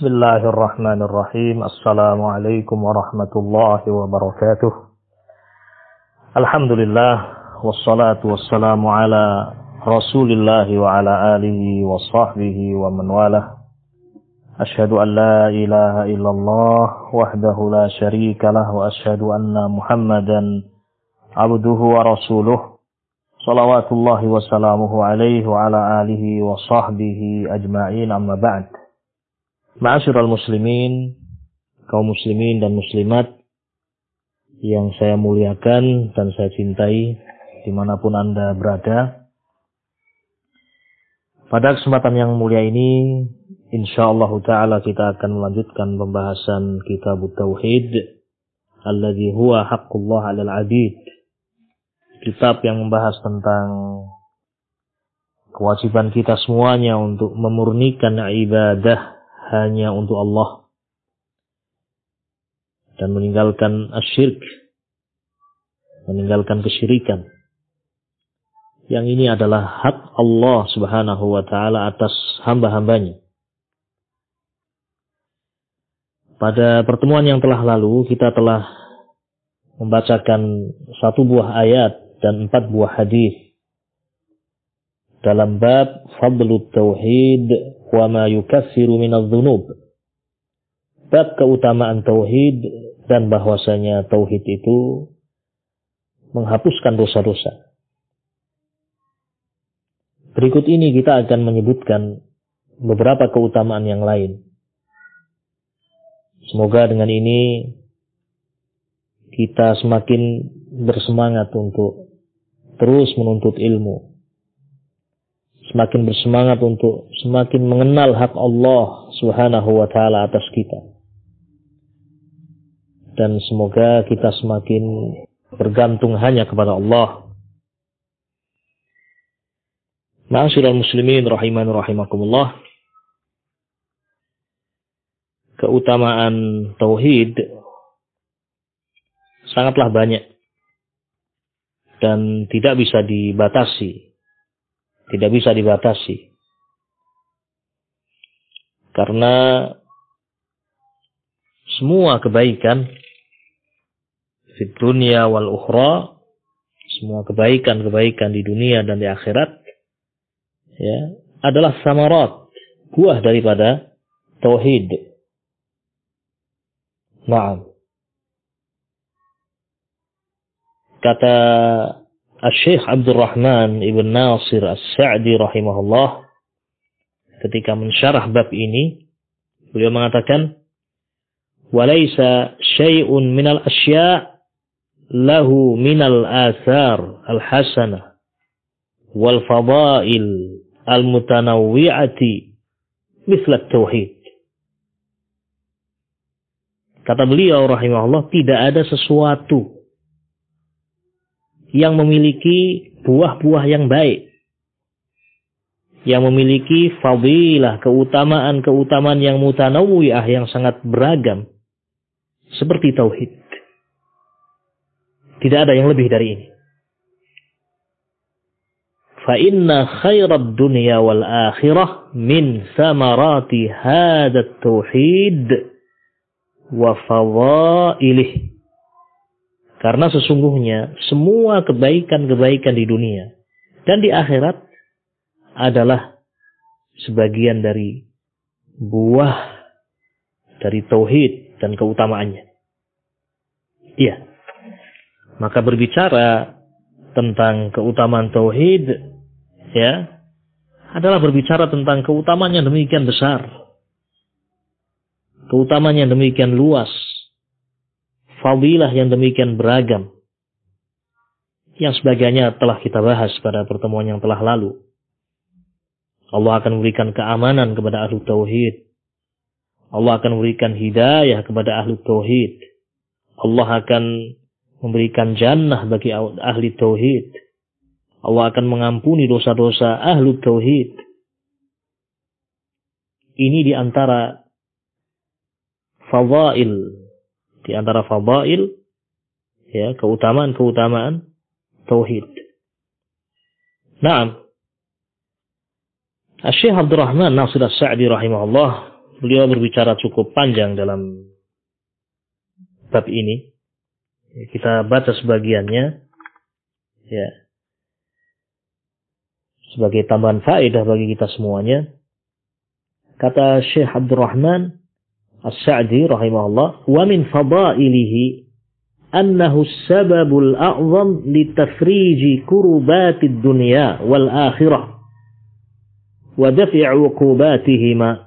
Bismillahirrahmanirrahim. Assalamualaikum warahmatullahi wabarakatuh. Alhamdulillah, wassalatu wassalamu ala Rasulillahi wa ala alihi wa sahbihi wa man walah. Ashhadu an la ilaha illallah wahdahu la syarika lah wa ashhadu anna Muhammadan abduhu wa rasuluh. Salawatullahi wa salamuhu alaihi wa ala alihi wa sahbihi ajma'in, amma ba'd. Ma'asyiral muslimin, kaum muslimin dan muslimat yang saya muliakan dan saya cintai dimanapun Anda berada. Pada kesempatan yang mulia ini, insyaallah ta'ala kita akan melanjutkan pembahasan kitab Tauhid, alladzi huwa haqqullah 'alal 'abid. Kitab yang membahas tentang kewajiban kita semuanya untuk memurnikan ibadah hanya untuk Allah dan meninggalkan asyirk, meninggalkan kesyirikan. Yang ini adalah hak Allah Subhanahu wa taala atas hamba-hambanya. Pada pertemuan yang telah lalu kita telah membacakan 1 buah ayat dan 4 buah hadis dalam bab Fadlut Tauhid wa ma yukaffiru minadz-dzunub. Bab keutamaan tauhid dan bahwasanya tauhid itu menghapuskan dosa-dosa. Berikut ini kita akan menyebutkan beberapa keutamaan yang lain. Semoga dengan ini kita semakin bersemangat untuk terus menuntut ilmu. Semakin bersemangat untuk semakin mengenal hak Allah Subhanahu wa ta'ala atas kita. Dan semoga kita semakin bergantung hanya kepada Allah. Ma'asyiral muslimin rahimani rahimakumullah. Keutamaan tauhid sangatlah banyak dan tidak bisa dibatasi. Tidak bisa dibatasi. Karena semua kebaikan di dunia wal ukhra, semua kebaikan-kebaikan di dunia dan di akhirat, ya, adalah samarat, buah daripada tauhid. Naam. Kata Syekh Abdul Rahman Ibn Nasir As-Sa'di rahimahullah ketika mensyarah bab ini, beliau mengatakan, "Walaysa syai'un minal asya' lahu minal athar al-hasanah wal fadail al-mutanawwi'ati mithla at-tauhid." Kata beliau rahimahullah, tidak ada sesuatu yang memiliki buah-buah yang baik, yang memiliki fadilah, keutamaan-keutamaan yang mutanawwi'ah, yang sangat beragam, seperti tauhid. Tidak ada yang lebih dari ini. Fa inna khairad dunya wal akhirah min samarati hadzat tauhid wa fadailih. Karena sesungguhnya semua kebaikan-kebaikan di dunia dan di akhirat adalah sebagian dari buah dari tauhid dan keutamaannya. Iya. Maka berbicara tentang keutamaan tauhid, ya, adalah berbicara tentang keutamaan yang demikian besar. Keutamaan yang demikian luas. Fadilah yang demikian beragam, yang sebagainya telah kita bahas pada pertemuan yang telah lalu. Allah akan memberikan keamanan kepada ahli tauhid. Allah akan memberikan hidayah kepada ahli tauhid. Allah akan memberikan jannah bagi ahli tauhid. Allah akan mengampuni dosa-dosa ahli tauhid. Ini di antara fadail, ya, keutamaan-keutamaan tauhid. Naam. Syekh Abdul Rahman Nasir As-Sa'di rahimahullah beliau berbicara cukup panjang dalam bab ini. Kita baca sebagiannya, ya, sebagai tambahan faedah bagi kita semuanya. Kata Syekh Abdurrahman As-Sa'di rahimahullah, wa min fadailihi annahu as-sababul a'zam litafriji kurubatid dunya wal akhirah wa daf'i 'uqubatihima.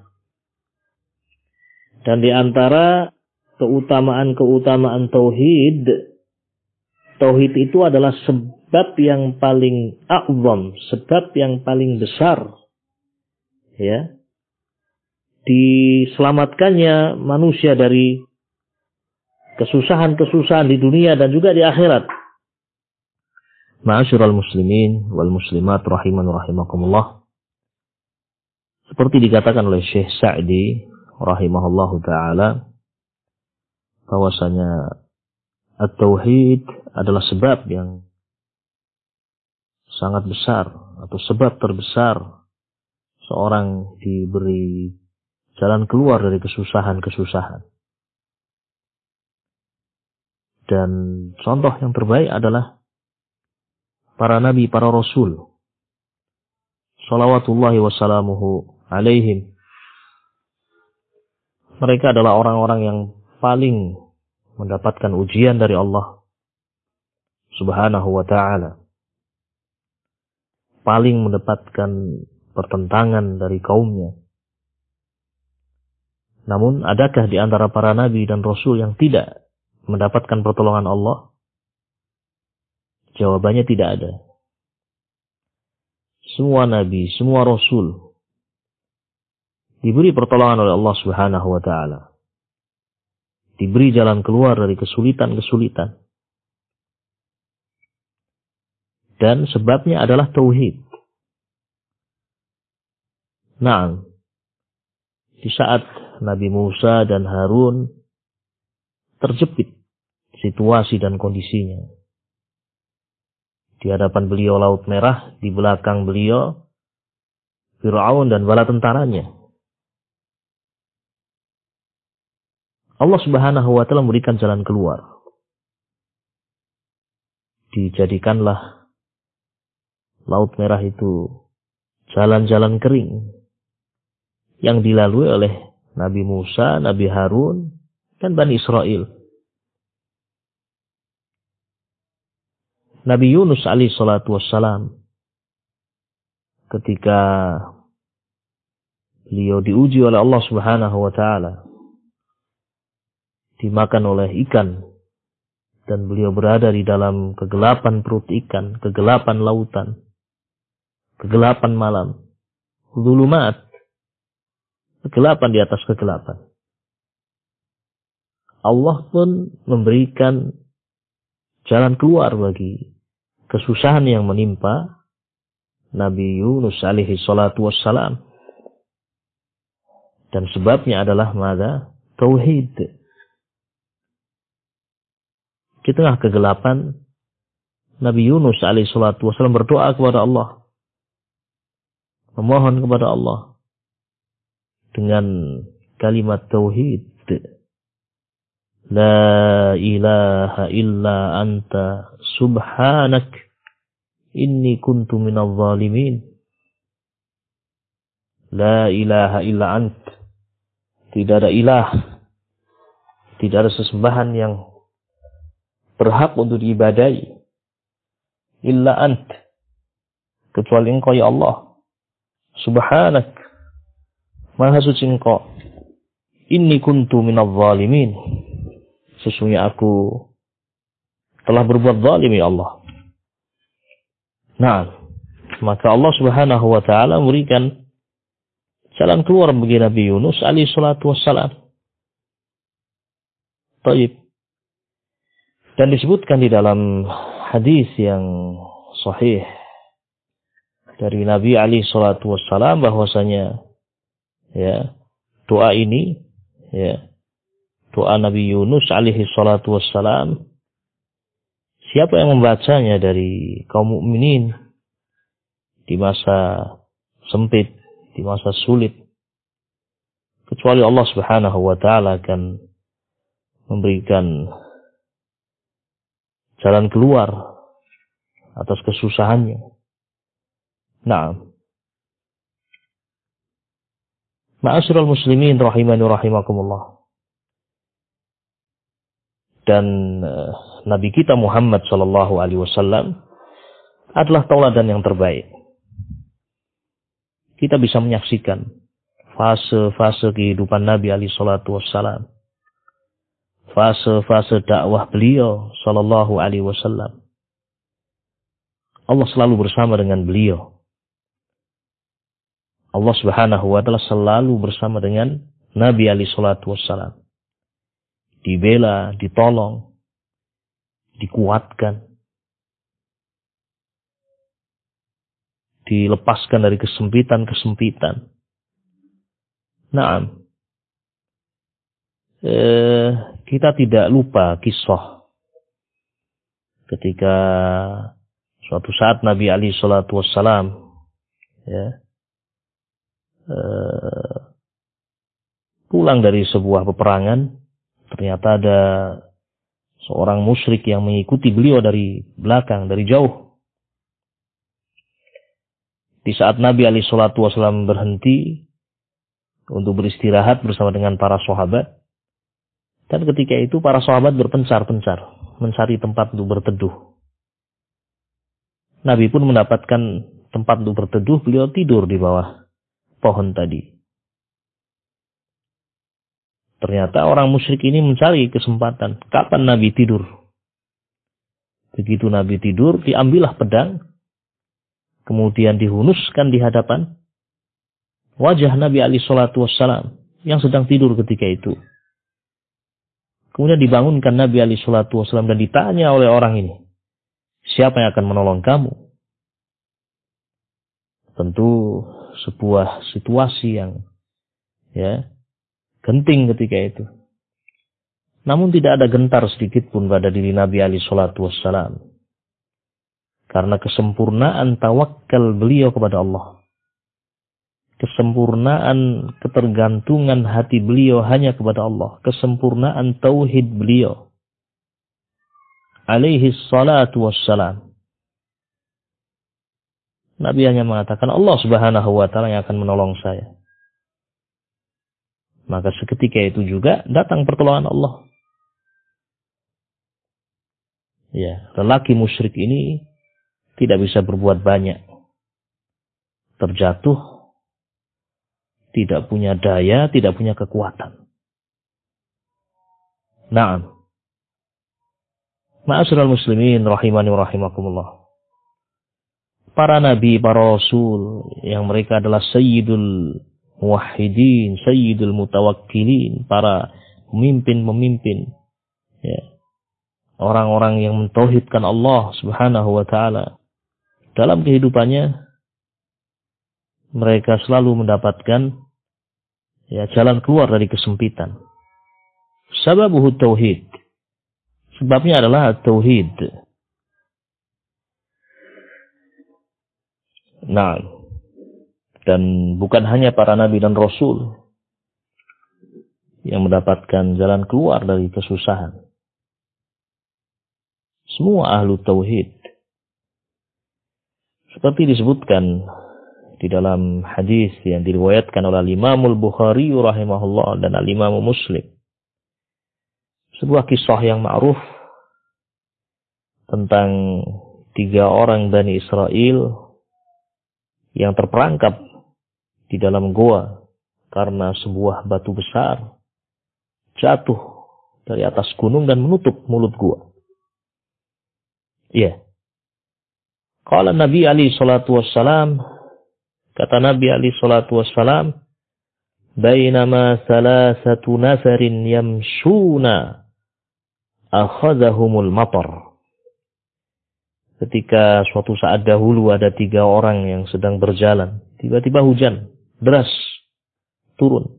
Dan di antara keutamaan-keutamaan tauhid, tauhid itu adalah sebab yang paling a'zam, sebab yang paling besar, ya, diselamatkannya manusia dari kesusahan-kesusahan di dunia dan juga di akhirat. Ma'asyiral muslimin wal muslimat rahiman rahimakumullah. Seperti dikatakan oleh Syekh Sa'di rahimahullahu taala, bahwasanya at-tauhid adalah sebab yang sangat besar atau sebab terbesar seorang diberi jalan keluar dari kesusahan-kesusahan. Dan contoh yang terbaik adalah para nabi, para rasul, shalawatullahi wassalamuhu alaihim. Mereka adalah orang-orang yang paling mendapatkan ujian dari Allah subhanahu wa ta'ala, paling mendapatkan pertentangan dari kaumnya. Namun, adakah di antara para nabi dan rasul yang tidak mendapatkan pertolongan Allah? Jawabannya tidak ada. Semua nabi, semua rasul diberi pertolongan oleh Allah Subhanahu wa taala. Diberi jalan keluar dari kesulitan-kesulitan. Dan sebabnya adalah tauhid. Nah, di saat Nabi Musa dan Harun terjepit situasi dan kondisinya. Di hadapan beliau Laut Merah, di belakang beliau Fir'aun dan bala tentaranya. Allah Subhanahu wa ta'ala memberikan jalan keluar. Dijadikanlah Laut Merah itu jalan-jalan kering yang dilalui oleh Nabi Musa, Nabi Harun, dan Bani Israel. Nabi Yunus alaihi salatu wassalam, ketika beliau diuji oleh Allah Subhanahu wa ta'ala, dimakan oleh ikan, dan beliau berada di dalam kegelapan perut ikan, kegelapan lautan, kegelapan malam, zulumat, kegelapan di atas kegelapan. Allah pun memberikan jalan keluar bagi kesusahan yang menimpa Nabi Yunus alaihi salatu wassalam. Dan sebabnya adalah mada? Tauhid. Di tengah kegelapan, Nabi Yunus alaihi salatu wassalam berdoa kepada Allah, memohon kepada Allah dengan kalimat tauhid. La ilaha illa anta subhanak inni kuntu minadh dhalimin. La ilaha illa ant. Tidak ada ilah, tidak ada sesembahan yang berhak untuk diibadahi illa ant, kecuali Engkau ya Allah. Subhanak, Maha suci Engkau. Inni kuntu minadh dhalimin. Sesungguhnya aku telah berbuat zalim ya Allah. Nah, maka Allah Subhanahu wa ta'ala memberikan jalan keluar bagi Nabi Yunus alaihi salatu wassalam. Taib. Dan disebutkan di dalam hadis yang sahih dari Nabi alaihi salatu wassalam bahwasanya, ya, doa ini, ya, doa Nabi Yunus alaihi salatu wassalam, siapa yang membacanya dari kaum mukminin di masa sempit, di masa sulit, kecuali Allah Subhanahu wa taala akan memberikan jalan keluar atas kesusahannya. Naam. Ma'asyiral muslimin rahimani rahimakumullah. Dan Nabi kita Muhammad sallallahu alaihi wasallam adalah tauladan yang terbaik. Kita bisa menyaksikan fase-fase kehidupan Nabi alaihi salatu wassalam. Fase-fase dakwah beliau sallallahu alaihi wasallam. Allah selalu bersama dengan beliau. Allah Subhanahu wa taala selalu bersama dengan Nabi alaihi salatu wassalam. Dibela, ditolong, dikuatkan, dilepaskan dari kesempitan-kesempitan. Naam. Kita tidak lupa kisah ketika suatu saat Nabi alaihi salatu wassalam pulang dari sebuah peperangan, ternyata ada seorang musyrik yang mengikuti beliau dari belakang, dari jauh. Di saat Nabi alaihi salatu wasallam berhenti untuk beristirahat bersama dengan para sahabat, dan ketika itu para sahabat berpencar-pencar mencari tempat untuk berteduh. Nabi pun mendapatkan tempat untuk berteduh, beliau tidur di bawah pohon tadi. Ternyata orang musyrik ini mencari kesempatan kapan Nabi tidur. Begitu Nabi tidur, diambillah pedang, kemudian dihunuskan di hadapan wajah Nabi alaihi salatu wassalam yang sedang tidur ketika itu. Kemudian dibangunkan Nabi alaihi salatu wassalam dan ditanya oleh orang ini, siapa yang akan menolong kamu? Tentu sebuah situasi yang genting ketika itu. Namun tidak ada gentar sedikit pun pada diri Nabi alaihi salatu wassalam. Karena kesempurnaan tawakal beliau kepada Allah. Kesempurnaan ketergantungan hati beliau hanya kepada Allah. Kesempurnaan tauhid beliau alaihi salatu wassalam. Nabi hanya mengatakan Allah Subhanahu wa taala yang akan menolong saya. Maka seketika itu juga datang pertolongan Allah. Ya, lelaki musyrik ini tidak bisa berbuat banyak. Terjatuh, tidak punya daya, tidak punya kekuatan. Naam. Ma'asyiral muslimin rahimani wa rahimakumullah. Para nabi, para rasul yang mereka adalah sayyidul muwahhidin, sayyidul mutawakkilin, para pemimpin-pemimpin, orang-orang yang mentauhidkan Allah Subhanahu wa taala. Dalam kehidupannya mereka selalu mendapatkan jalan keluar dari kesempitan. Sababuhu tauhid. Sebabnya adalah tauhid. Nah, dan bukan hanya para nabi dan rasul yang mendapatkan jalan keluar dari kesusahan. Semua ahlu tauhid. Seperti disebutkan di dalam hadis yang diriwayatkan oleh Imam Al-Bukhari rahimahullah dan Al-Imam Muslim. Sebuah kisah yang ma'ruf tentang 3 orang Bani Israel yang terperangkap di dalam goa karena sebuah batu besar jatuh dari atas gunung dan menutup mulut goa. Iya. Qala Nabi alaihi salatu wassalam, kata Nabi alaihi salatu wassalam, bainama salasatu nafarin yamshuna akhadhahumul matar. Ketika suatu saat dahulu ada 3 orang yang sedang berjalan, tiba-tiba hujan deras turun.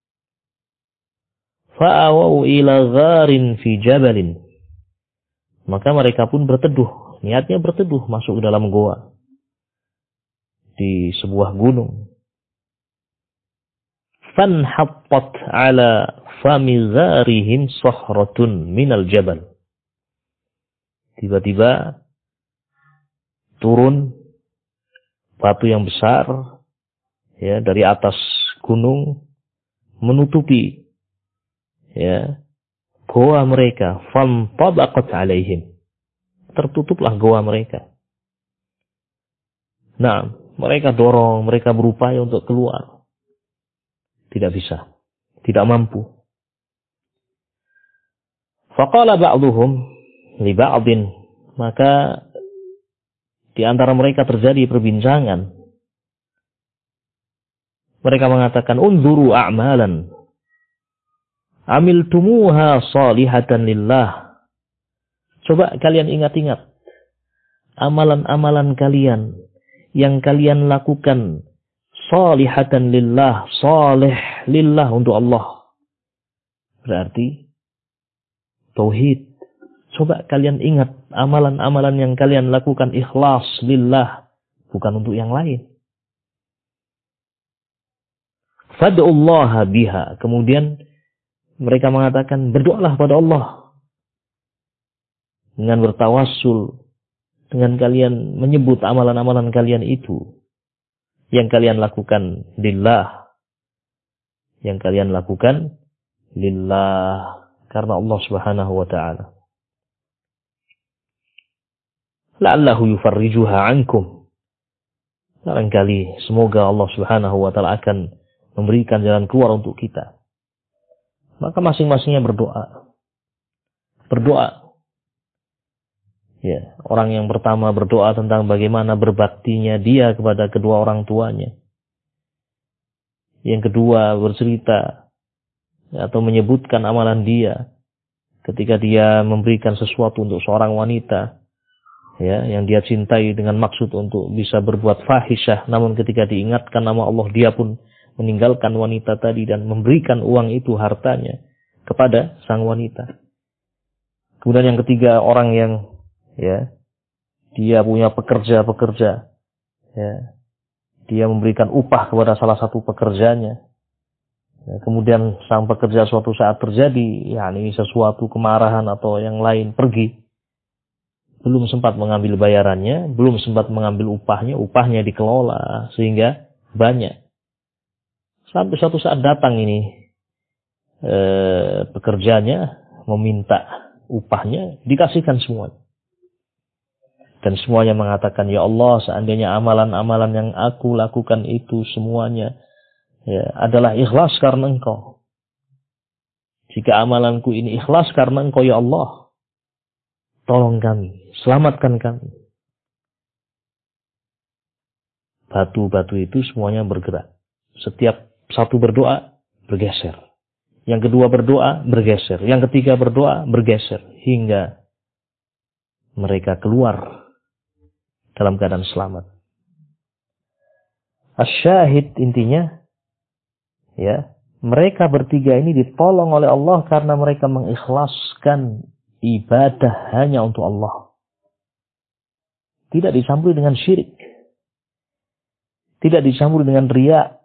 Fa'awau ila gharin fi jabalin. Maka mereka pun berteduh, niatnya berteduh masuk ke dalam goa di sebuah gunung. fanhattat ala famizarihim sahratun minal jabal. Tiba-tiba turun batu yang besar ya dari atas gunung menutupi ya goa mereka, fantabaqat alaihim. Tertutuplah goa mereka. Nah, mereka dorong, mereka berupaya untuk keluar. Tidak bisa, tidak mampu. Faqala ba'duhum li ba'din, maka di antara mereka terjadi perbincangan. Mereka mengatakan, unzuru a'malan amiltumuha salihatan lillah. Coba kalian ingat-ingat amalan-amalan kalian yang kalian lakukan salihatan lillah, salih lillah untuk Allah. Berarti tauhid. Coba kalian ingat amalan-amalan yang kalian lakukan ikhlas lillah, bukan untuk yang lain. Fad'ullaha biha. Kemudian mereka mengatakan, berdoalah pada Allah dengan bertawassul, dengan kalian menyebut amalan-amalan kalian itu yang kalian lakukan lillah, yang kalian lakukan lillah karena Allah Subhanahu wa taala. La'allahu yufarrijuha ankum. Barangkali semoga Allah Subhanahu wa taala akan memberikan jalan keluar untuk kita. Maka masing-masingnya berdoa. Berdoa. Ya, orang yang pertama berdoa tentang bagaimana berbaktinya dia kepada kedua orang tuanya. Yang kedua bercerita atau menyebutkan amalan dia ketika dia memberikan sesuatu untuk seorang wanita ya, yang dia cintai dengan maksud untuk bisa berbuat fahisyah, namun ketika diingatkan nama Allah dia pun meninggalkan wanita tadi dan memberikan uang itu, hartanya kepada sang wanita. Kemudian yang ketiga, orang yang ya dia punya pekerja ya, dia memberikan upah kepada salah satu pekerjanya ya, kemudian sang pekerja suatu saat terjadi yakni sesuatu kemarahan atau yang lain, pergi, belum sempat mengambil bayarannya, belum sempat mengambil upahnya dikelola sehingga banyak, sampai suatu saat datang ini pekerjanya meminta upahnya, dikasihkan semuanya. Dan semuanya mengatakan, ya Allah, seandainya amalan-amalan yang aku lakukan itu semuanya ya, adalah ikhlas karena Engkau. Jika amalanku ini ikhlas karena Engkau, ya Allah, tolong kami, selamatkan kami. Batu-batu itu semuanya bergerak. Setiap satu berdoa, bergeser. Yang kedua berdoa, bergeser. Yang ketiga berdoa, bergeser. Hingga mereka keluar dalam keadaan selamat. Asyahid intinya, ya, mereka bertiga ini ditolong oleh Allah karena mereka mengikhlaskan ibadah hanya untuk Allah. Tidak dicampuri dengan syirik. Tidak dicampuri dengan riya.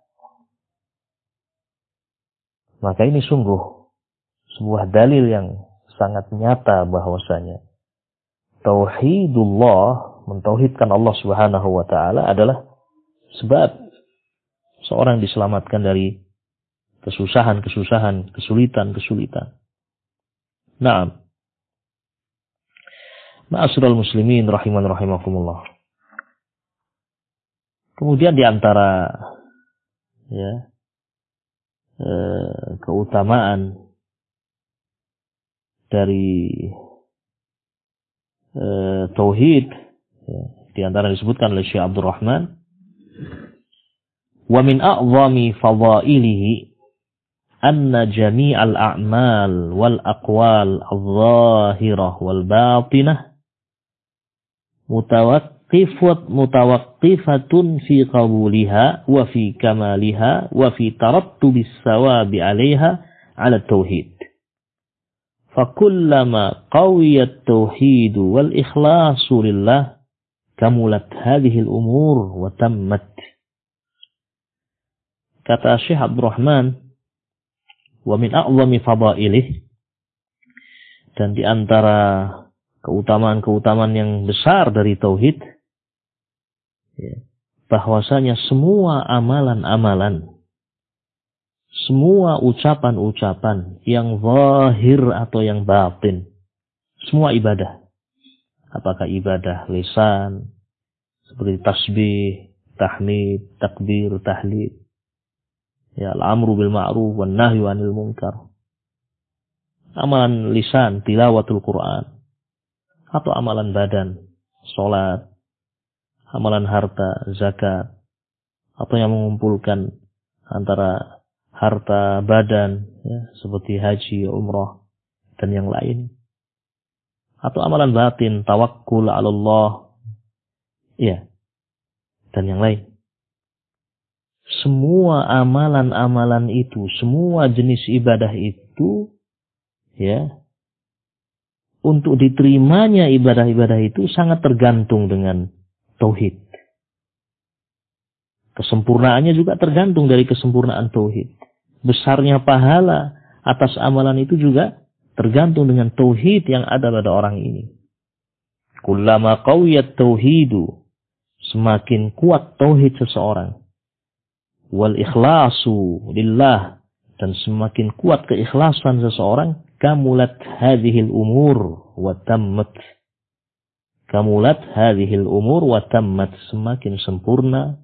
Maka ini sungguh sebuah dalil yang sangat nyata bahwasanya tauhidullah, mentauhidkan Allah Subhanahu wa taala adalah sebab seorang diselamatkan dari kesusahan-kesusahan, kesulitan-kesulitan. Naam. Ma'asyiral muslimin rahiman rahimakumullah. Kemudian di antara ya keutamaan dari tauhid ya, di antara disebutkan oleh Syekh Abdul Rahman, wa min a'zami fadailihi anna jami'al a'mal wal aqwal adh-dhahirah wal batinah mutawaqqifatun fi qabuliha wa fi kamaliha wa fi tarattubis sawabi 'alaiha 'ala tauhid. Fakullama qawiyat tauhid wal ikhlasu lillah kamulat hadhihi al-umur wa tammat. Kata Syekh Abdurrahman, wa min a'zami fadailih, dan di antara keutamaan-keutamaan yang besar dari tauhid, bahwasanya semua amalan-amalan, semua ucapan-ucapan yang zahir atau yang batin, semua ibadah, apakah ibadah lisan seperti tasbih, tahmid, takbir, tahlil, al-amru bil ma'ruf wan nahyu 'anil munkar, amalan lisan tilawatul Quran, atau amalan badan salat, amalan harta zakat, atau yang mengumpulkan antara harta badan seperti haji, umrah dan yang lain, atau amalan batin tawakkul 'ala Allah dan yang lain. Semua amalan-amalan itu, semua jenis ibadah itu, untuk diterimanya ibadah-ibadah itu sangat tergantung dengan tauhid. Kesempurnaannya juga tergantung dari kesempurnaan tauhid. Besarnya pahala atas amalan itu juga tergantung dengan tauhid yang ada pada orang ini. Kullama qawiyat tauhidu, semakin kuat tauhid seseorang, wal ikhlasu lillah, dan semakin kuat keikhlasan seseorang, kamulat hadhil umur wa tammat. Kamulat hadhil umur wa tammat, semakin sempurna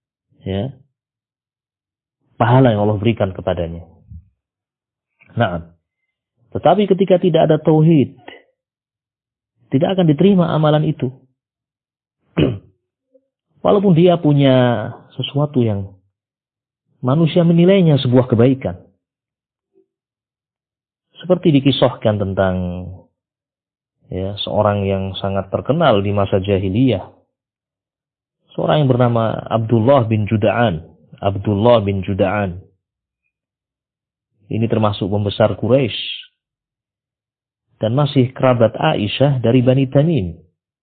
pahala yang Allah berikan kepadanya. Nah, tetapi ketika tidak ada tauhid, tidak akan diterima amalan itu. Walaupun dia punya sesuatu yang manusia menilainya sebuah kebaikan. Seperti dikisahkan tentang seorang yang sangat terkenal di masa jahiliyah. Seorang yang bernama Abdullah bin Juda'an. Abdullah bin Juda'an. Ini termasuk pembesar Quraisy dan masih kerabat Aisyah dari Bani Tamim.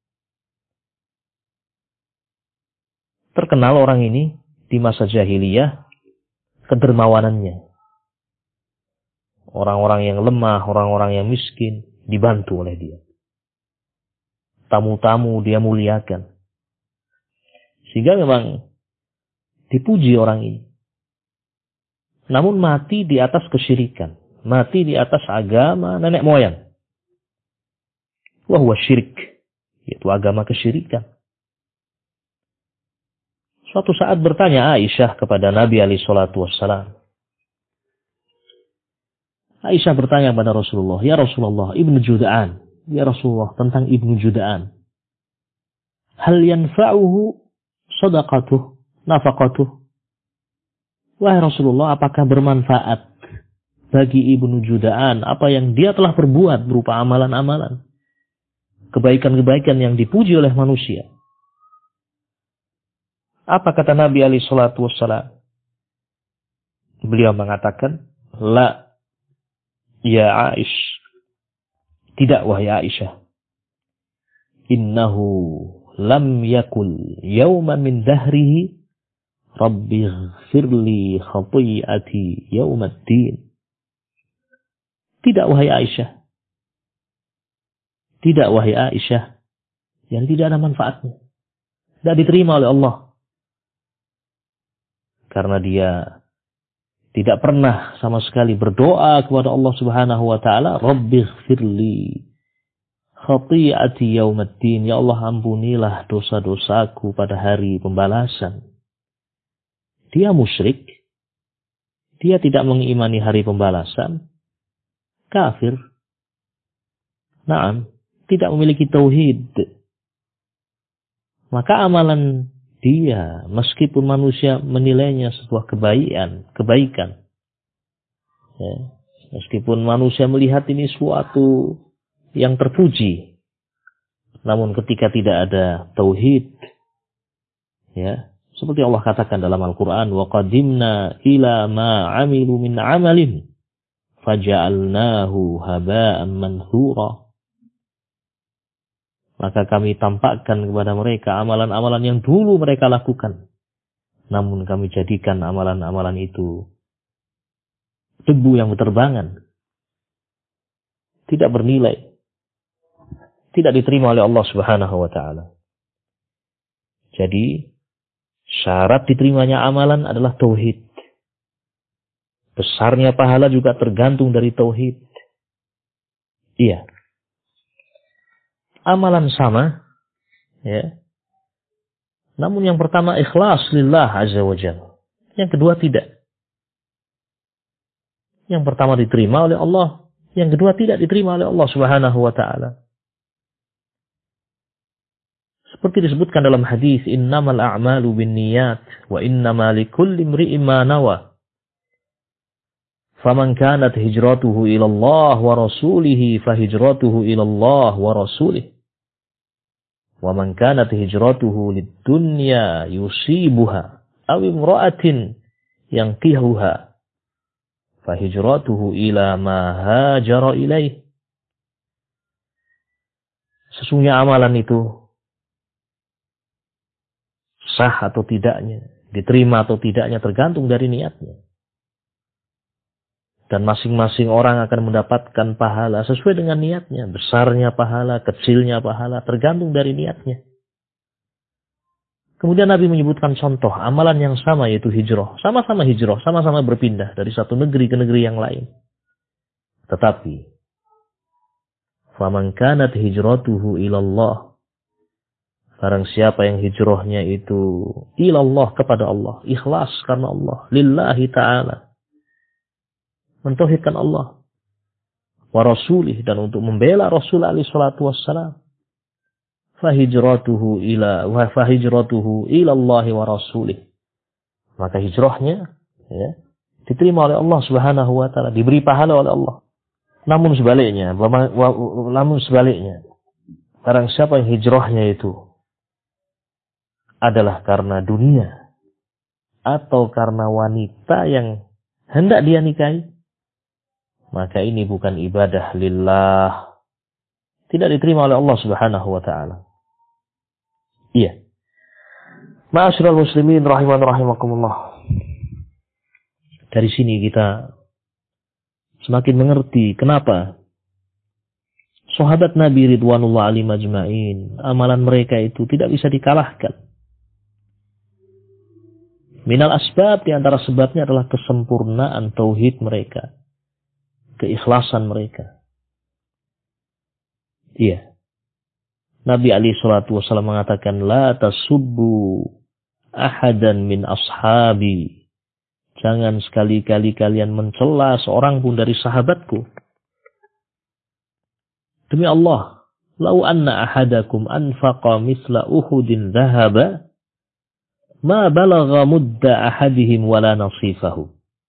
Terkenal orang ini di masa jahiliyah kedermawanannya. Orang-orang yang lemah, orang-orang yang miskin dibantu oleh dia. Tamu-tamu dia muliakan. Sehingga memang dipuji orang ini. Namun mati di atas kesyirikan. Mati di atas agama nenek moyang. Wahwa syirik. Yaitu agama kesyirikan. Suatu saat bertanya Aisyah kepada Nabi SAW. Aisyah bertanya kepada Rasulullah, ya Rasulullah, Ibnu Juda'an. Ya Rasulullah, tentang Ibnu Juda'an. Hal yanfa'uhu sadaqatuh, nafaqatuh. Wahai Rasulullah, apakah bermanfaat bagi Ibnu Juda'an apa yang dia telah perbuat berupa amalan-amalan, kebaikan-kebaikan yang dipuji oleh manusia? Apa kata Nabi SAW? Beliau mengatakan, la ya Aish, tidak wahai Aisyah. Innahu lam yakul yawman min dahrihi Rabbi ghfirli khati'ati yawmaddin. Tidak wahai Aisyah. Tidak wahai Aisyah. Yang tidak ada manfaatnya. Tidak diterima oleh Allah. Karena dia tidak pernah sama sekali berdoa kepada Allah Subhanahu wa taala, Rabbi ghfirli khati'ati yaumaddin, ya Allah ampunilah dosa-dosaku pada hari pembalasan. Dia musyrik, dia tidak mengimani hari pembalasan, kafir. Naam, tidak memiliki tauhid. Maka amalan dia, meskipun manusia menilainya sebuah kebaikan. Meskipun manusia melihat ini suatu yang terpuji, namun ketika tidak ada tauhid, seperti Allah katakan dalam Al-Quran, وَقَدِمْنَا إِلَى مَا عَمِلُوا مِنْ عَمَلٍ فَجَعَلْنَاهُ هَبَاءً مَنْثُورًا. Maka kami tampakkan kepada mereka amalan-amalan yang dulu mereka lakukan. namun kami jadikan amalan-amalan itu debu yang berterbangan, tidak bernilai, tidak diterima oleh Allah Subhanahu wa taala. Jadi syarat diterimanya amalan adalah tauhid. Besarnya pahala juga tergantung dari tauhid. Iya. Amalan sama, ya. Namun yang pertama ikhlas lillah azza wa jalla. Yang kedua tidak. Yang pertama diterima oleh Allah, yang kedua tidak diterima oleh Allah Subhanahu wa taala. Seperti disebutkan dalam hadis, innamal a'malu binniyat wa innama likulli imri'in ma nawa. Faman kanat hijratuhu ila Allah wa rasulih fahijratuhu ila Allah wa rasulih. Wa man kanat hijratuhu lid-dunya yusibuha aw imra'atin yanqihuha fahijratuhu ila ma hajara ilaih. Sesungguhnya amalan itu sah atau tidaknya, diterima atau tidaknya tergantung dari niatnya. Dan masing-masing orang akan mendapatkan pahala sesuai dengan niatnya. Besarnya pahala, kecilnya pahala, tergantung dari niatnya. Kemudian Nabi menyebutkan contoh amalan yang sama, yaitu hijrah. Sama-sama hijrah, sama-sama berpindah dari satu negeri ke negeri yang lain. Tetapi, faman kanat hijratuhu ilallah. Barang siapa yang hijrahnya itu ilallah, kepada Allah. Ikhlas karena Allah. Lillahi ta'ala. Mentauhidkan Allah wa rasulih, dan untuk membela Rasul alaihi salatu wassalam, fahijratuhu ila Allah wa rasulih, maka hijrahnya, ya, diterima oleh Allah Subhanahu wa taala, diberi pahala oleh Allah. Namun sebaliknya, barang siapa yang hijrahnya itu adalah karena dunia atau karena wanita yang hendak dia nikahi, maka ini bukan ibadah lillah. Tidak diterima oleh Allah Subhanahu wa ta'ala. Iya. Ma'asyiral muslimin rahiman rahimakumullah. Dari sini kita semakin mengerti kenapa sahabat Nabi ridwanullah alaihim ajma'in, amalan mereka itu tidak bisa dikalahkan. Minal asbab, di antara sebabnya adalah kesempurnaan tauhid mereka, keikhlasan mereka. Iya. Nabi alaihi salatu wasallam mengatakan, la tasubbu ahadan min ashabi. Jangan sekali-kali kalian mencela seorang pun dari sahabatku. Demi Allah, lau anna ahadakum anfaqa misla Uhudin dhahaba, ma balagha mudda ahadihim wala nasifahu.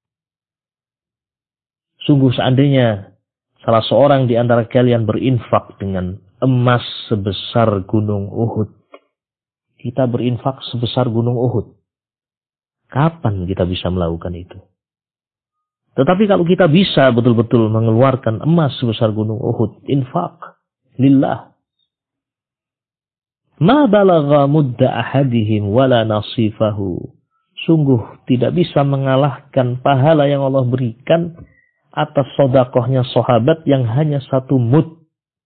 Sungguh seandainya salah seorang di antara kalian berinfak dengan emas sebesar gunung Uhud. Kita berinfak sebesar gunung Uhud. Kapan kita bisa melakukan itu? Tetapi kalau kita bisa betul-betul mengeluarkan emas sebesar gunung Uhud, infak lillah, ma balagha mudda ahadihim wala nasifahu. Sungguh tidak bisa mengalahkan pahala yang Allah berikan atas sedekahnya sahabat yang hanya satu mud,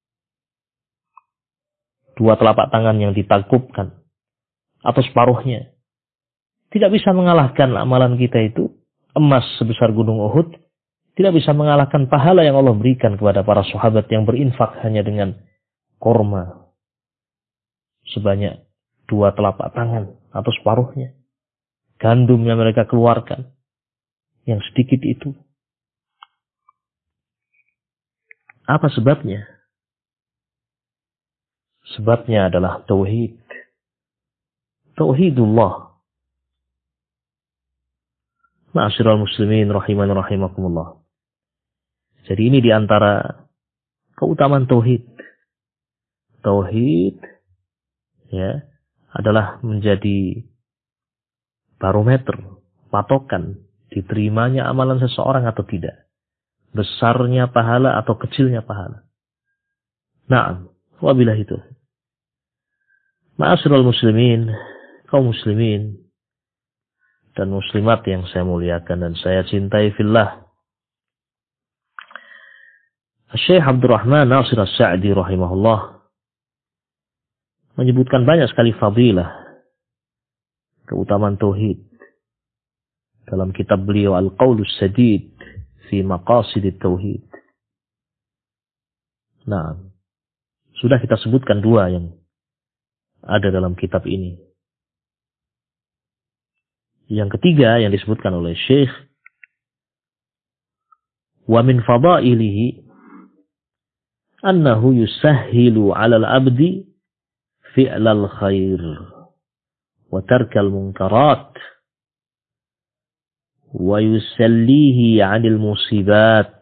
2 telapak tangan yang ditakupkan, atau separuhnya. Tidak bisa mengalahkan amalan kita itu, emas sebesar gunung Uhud, tidak bisa mengalahkan pahala yang Allah berikan kepada para sahabat yang berinfak hanya dengan korma sebanyak 2 telapak tangan atau separuhnya. Gandum yang mereka keluarkan, yang sedikit itu. Apa sebabnya? Sebabnya adalah tauhid. Tauhidullah. Ma'asyiral muslimin rahiman rahimakumullah. Jadi ini diantara keutamaan tauhid. Tauhid, ya, adalah menjadi barometer, patokan diterimanya amalan seseorang atau tidak. Besarnya pahala atau kecilnya pahala. Naam, wabillahi taufiq. Ma'asyiral muslimin, kaum muslimin dan muslimat yang saya muliakan dan saya cintai fillah. Syekh Abdurrahman Nasir As-Sa'di rahimahullah menyebutkan banyak sekali fadilah, keutamaan tauhid dalam kitab beliau Al-Qaulus Sadid fi Maqasidit Tauhid. Nah, sudah kita sebutkan dua yang ada dalam kitab ini. Yang ketiga yang disebutkan oleh Syekh, wa min fadailihi annahu yusahhilu 'alal 'abdi fi'lal khair wa tarkal munkarat wa yusallihi 'anil musibat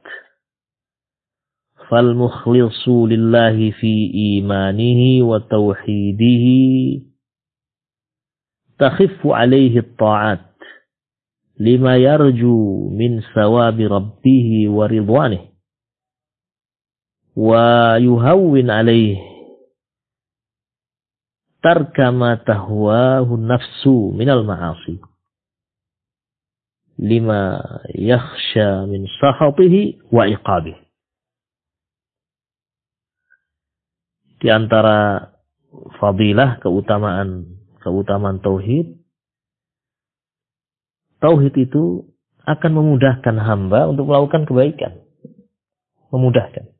fal mukhlisu lillahi fi imanihi wa tauhidihi takhiffu 'alaihi at-ta'at lima yarju min sawabi rabbih wa ridwanih wa yuhawwin 'alaihi tarka ma tahwahu nafsu minal ma'asi lima yakhsha min sakhatihi wa iqabih. Di antara fadilah keutamaan tauhid, tauhid itu akan memudahkan hamba untuk melakukan kebaikan. Memudahkan.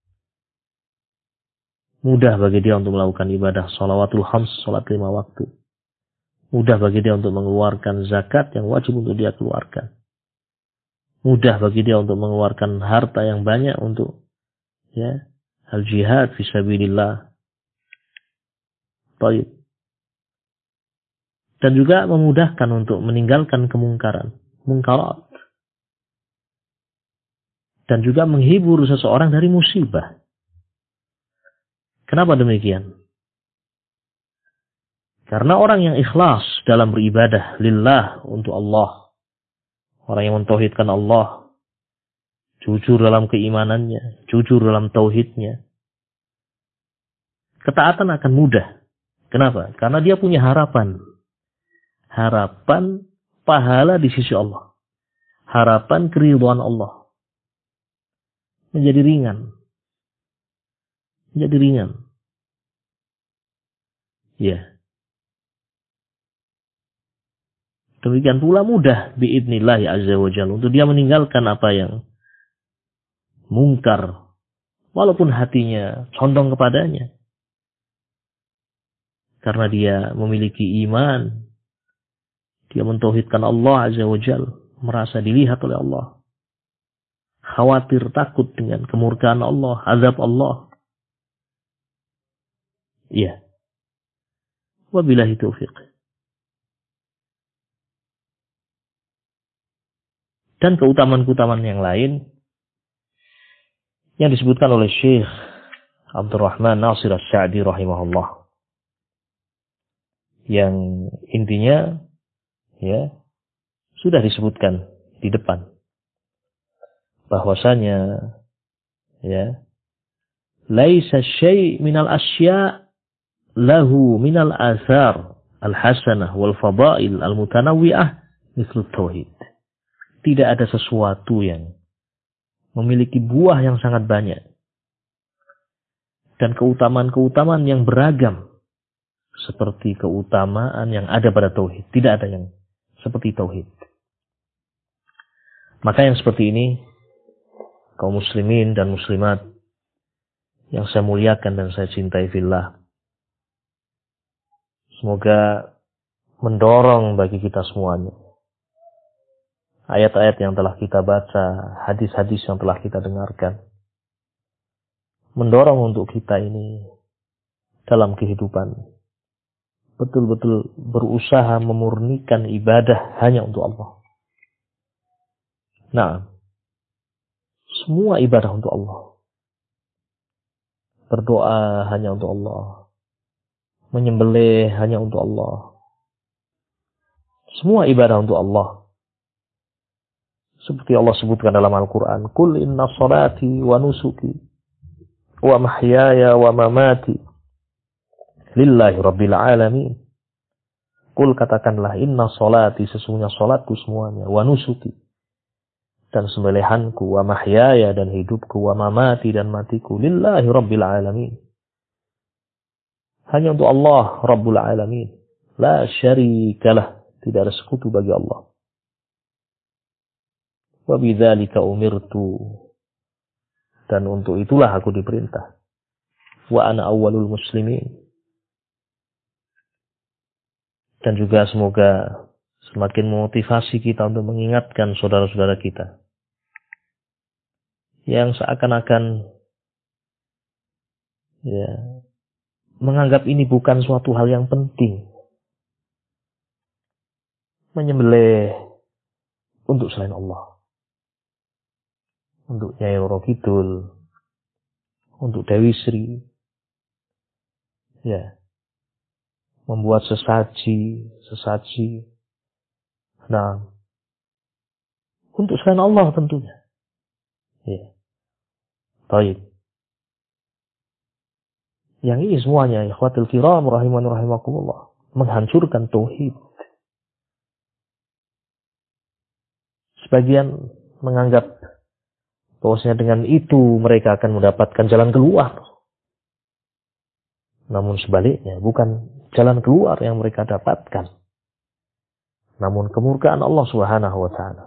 Mudah bagi dia untuk melakukan ibadah shalawatul khams, salat 5 waktu. Mudah bagi dia untuk mengeluarkan zakat yang wajib untuk dia keluarkan. Mudah bagi dia untuk mengeluarkan harta yang banyak untuk al-jihad fisabilillah. Baik. Dan juga memudahkan untuk meninggalkan mungkarat. Dan juga menghibur seseorang dari musibah. Kenapa demikian? Karena orang yang ikhlas dalam beribadah lillah untuk Allah, orang yang mentauhidkan Allah, jujur dalam keimanannya, jujur dalam tauhidnya, ketaatan akan mudah. Kenapa? Karena dia punya harapan pahala di sisi Allah, harapan keridhaan Allah, menjadi ringan. Ya. Demikian pula mudah biidnillahi azza wa jalla untuk dia meninggalkan apa yang mungkar walaupun hatinya condong kepadanya. Karena dia memiliki iman, dia mentauhidkan Allah azza wa jalla, merasa dilihat oleh Allah. Khawatir, takut dengan kemurkaan Allah, azab Allah. Iya. Wabillahi taufiq. Dan keutamaan-keutamaan yang lain yang disebutkan oleh Syekh Abdurrahman Nasir As-Sa'di rahimahullah. Yang intinya sudah disebutkan di depan. Bahwasanya laisa syai' minal asya' lahu minal athar al-hasanah wal fadail al-mutanawwi'ah mithlu tauhid. Tidak ada sesuatu yang memiliki buah yang sangat banyak dan keutamaan-keutamaan yang beragam seperti keutamaan yang ada pada tauhid. Tidak ada yang seperti tauhid. Maka yang seperti ini, kaum muslimin dan muslimat yang saya muliakan dan saya cintai fillah, semoga mendorong bagi kita semuanya ayat-ayat yang telah kita baca, hadis-hadis yang telah kita dengarkan, mendorong untuk kita ini dalam kehidupan betul-betul berusaha memurnikan ibadah hanya untuk Allah. Nah, semua ibadah untuk Allah. Berdoa hanya untuk Allah. Menyembelih hanya untuk Allah. Semua ibadah untuk Allah. Seperti Allah sebutkan dalam Al-Quran. Qul inna salati wa nusuki wa mahyaya wa mamati lillahi rabbil alamin. Qul katakanlah, inna sholati, sesungguhnya sholatku semuanya, wa nusuki, dan sembelihanku, wa mahyaya, dan hidupku, wa mamati, dan matiku, lillahi rabbil alamin. Hanya untuk Allah Rabbul Alamin. La syarikalah, tidak ada sekutu bagi Allah. Wa bidzalika umirtu, dan untuk itulah aku diperintah. Wa ana awwalul muslimin. Dan juga semoga semakin memotivasi kita untuk mengingatkan saudara-saudara kita yang seakan-akan menganggap ini bukan suatu hal yang penting. Menyembelih untuk selain Allah. Untuk Nyai Roro Kidul, untuk Dewi Sri. Membuat sesaji. Nah, untuk selain Allah tentunya. Baik. Yang ini semuanya, ikhwatul kiram rahimani rahimakumullah, menghancurkan tauhid. Sebagian menganggap bahwasanya dengan itu mereka akan mendapatkan jalan keluar. Namun sebaliknya, bukan jalan keluar yang mereka dapatkan, namun kemurkaan Allah Subhanahu wa Ta'ala.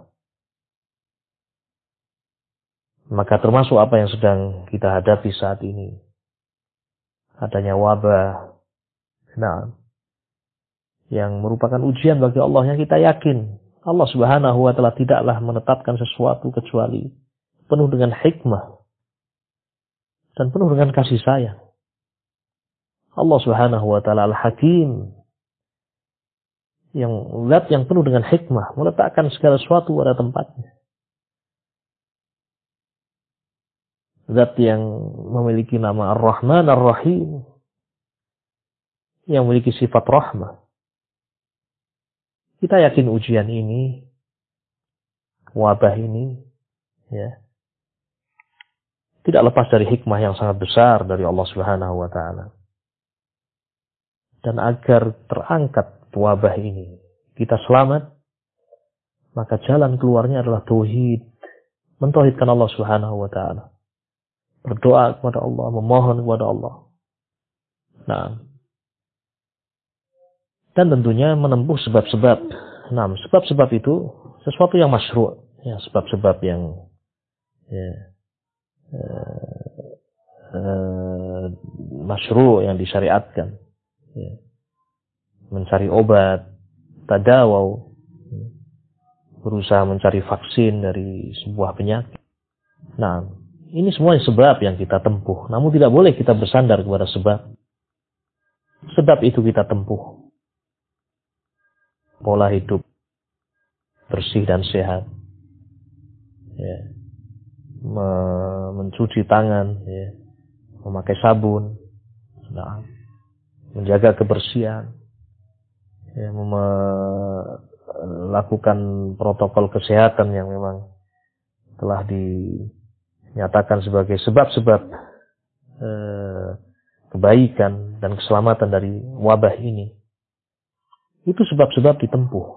Maka termasuk apa yang sedang kita hadapi saat ini, adanya wabah, yang merupakan ujian bagi Allah, yang kita yakin Allah Subhanahu wa Ta'ala tidaklah menetapkan sesuatu kecuali penuh dengan hikmah dan penuh dengan kasih sayang. Allah Subhanahu wa Ta'ala Al-Hakim, zat yang penuh dengan hikmah, meletakkan segala sesuatu pada tempatnya. Zat yang memiliki nama Ar-Rahman Ar-Rahim, yang memiliki sifat rahmah. Kita yakin ujian ini, wabah ini, tidak lepas dari hikmah yang sangat besar dari Allah Subhanahu wa Ta'ala. Dan agar terangkat wabah ini, kita selamat, maka jalan keluarnya adalah tauhid. Mentauhidkan Allah Subhanahu wa Ta'ala. Berdoa kepada Allah, memohon kepada Allah. Dan tentunya menempuh sebab-sebab. Sebab-sebab itu sesuatu yang masyru', sebab-sebab yang masyru', yang disyariatkan. Mencari obat, tadawau, berusaha mencari vaksin dari sebuah penyakit. Ini semua sebab yang kita tempuh. Namun tidak boleh kita bersandar kepada sebab. Sebab itu kita tempuh. Pola hidup bersih dan sehat. Mencuci tangan, memakai sabun. Menjaga kebersihan, melakukan protokol kesehatan yang memang telah dinyatakan sebagai sebab-sebab kebaikan dan keselamatan dari wabah ini. Itu sebab-sebab ditempuh.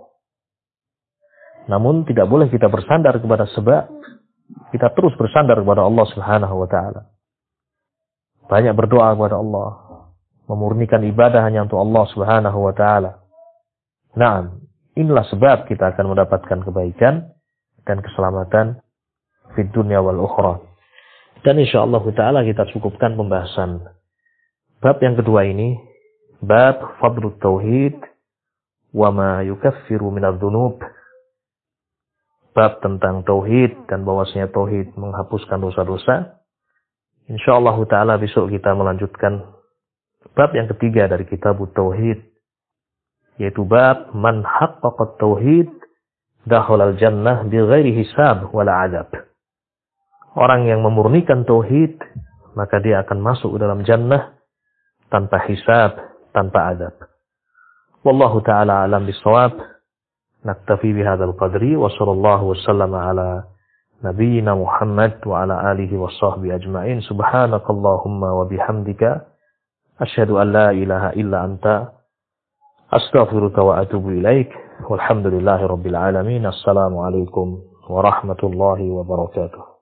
Namun tidak boleh kita bersandar kepada sebab. Kita terus bersandar kepada Allah Subhanahu wa Ta'ala. Banyak berdoa kepada Allah, memurnikan ibadah hanya untuk Allah Subhanahu wa Ta'ala. Inilah sebab kita akan mendapatkan kebaikan dan keselamatan di dunia wal ukhra. Dan insyaallah ta'ala kita cukupkan pembahasan bab yang kedua ini, bab fadlut tauhid wa ma yukaffiru minadz dzunub. Bab tentang tauhid dan bahwasanya tauhid menghapuskan dosa-dosa. Insyaallah ta'ala besok kita melanjutkan bab yang ketiga dari kitab Tauhid, yaitu bab man haqqaqa tauhid dakhala al-jannah bighairi hisab wala adab. Orang yang memurnikan tauhid, maka dia akan masuk ke dalam jannah tanpa hisab, tanpa adab. Wallahu ta'ala alam bisawab. Naktafi bihadzal qadri wa sallallahu wasallama ala nabiyyina Muhammad wa ala alihi wa sahbihi ajma'in. Subhanakallahumma wa bihamdika asyhadu an la ilaha illa anta Astaghfiruka wa atubu ilaik. Walhamdulillahi rabbil alamin. Assalamualaikum warahmatullahi wabarakatuh.